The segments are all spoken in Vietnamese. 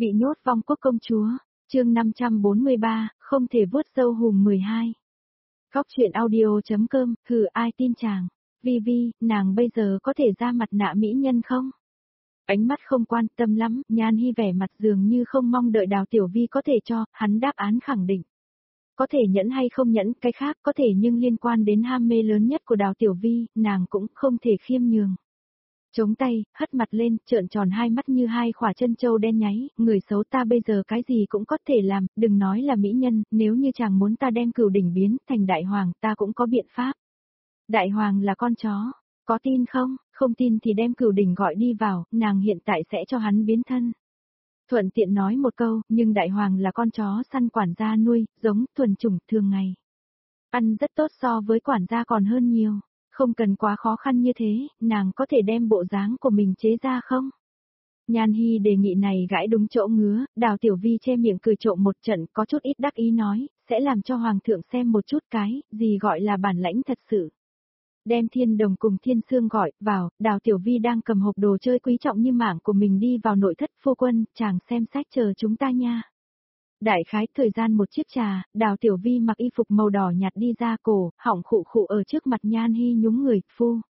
Bị nhốt vong quốc công chúa, chương 543, không thể vuốt râu hùm 12. Góc chuyện audio.com, ai tin chàng. Vi, nàng bây giờ có thể ra mặt nạ mỹ nhân không? Ánh mắt không quan tâm lắm, Nhan Hi vẻ mặt dường như không mong đợi Đào Tiểu Vi có thể cho, hắn đáp án khẳng định. Có thể nhẫn hay không nhẫn, cái khác có thể nhưng liên quan đến ham mê lớn nhất của Đào Tiểu Vi, nàng cũng không thể khiêm nhường. Chống tay, hất mặt lên, trợn tròn hai mắt như hai khỏa chân châu đen nháy, người xấu ta bây giờ cái gì cũng có thể làm, đừng nói là mỹ nhân, nếu như chàng muốn ta đem Cửu Đỉnh biến thành đại hoàng ta cũng có biện pháp. Đại hoàng là con chó, có tin không, không tin thì đem Cửu Đỉnh gọi đi vào, nàng hiện tại sẽ cho hắn biến thân. Thuận tiện nói một câu, nhưng đại hoàng là con chó săn quản gia nuôi, giống thuần chủng thường ngày. Ăn rất tốt so với quản gia còn hơn nhiều. Không cần quá khó khăn như thế, nàng có thể đem bộ dáng của mình chế ra không? Nhan Hi đề nghị này gãi đúng chỗ ngứa, Đào Tiểu Vi che miệng cười trộm một trận, có chút ít đắc ý nói, sẽ làm cho Hoàng thượng xem một chút cái, gì gọi là bản lãnh thật sự. Đem Thiên Đồng cùng Thiên Sương gọi vào, Đào Tiểu Vi đang cầm hộp đồ chơi quý trọng như mạng của mình đi vào nội thất. Phu quân, chàng xem sách chờ chúng ta nha. Đại khái thời gian một chiếc trà, Đào Tiểu Vi mặc y phục màu đỏ nhạt đi ra cổ, họng khụ khụ ở trước mặt Nhan Hi nhúng người,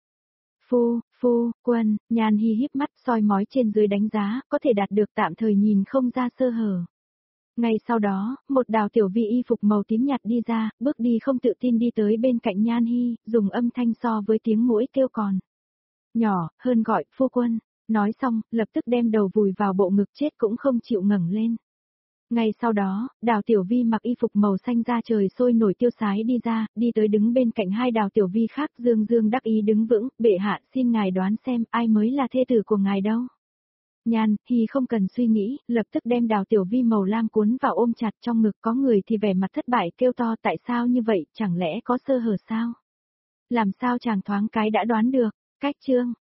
quân, Nhan Hi híp mắt soi mói trên dưới đánh giá, có thể đạt được tạm thời nhìn không ra sơ hở. Ngay sau đó, một Đào Tiểu Vi y phục màu tím nhạt đi ra, bước đi không tự tin đi tới bên cạnh Nhan Hi, dùng âm thanh so với tiếng muỗi kêu còn. Nhỏ, hơn gọi, phu quân, nói xong, lập tức đem đầu vùi vào bộ ngực chết cũng không chịu ngẩng lên. Ngay sau đó, Đào Tiểu Vi mặc y phục màu xanh da trời sôi nổi tiêu sái đi ra, đi tới đứng bên cạnh hai Đào Tiểu Vi khác dương đắc ý đứng vững, bệ hạ xin ngài đoán xem ai mới là thê tử của ngài đâu. Nhan Hi không cần suy nghĩ, lập tức đem Đào Tiểu Vi màu lam cuốn vào ôm chặt trong ngực, có người thì vẻ mặt thất bại kêu to tại sao như vậy, chẳng lẽ có sơ hở sao? Làm sao chàng thoáng cái đã đoán được, cách chương.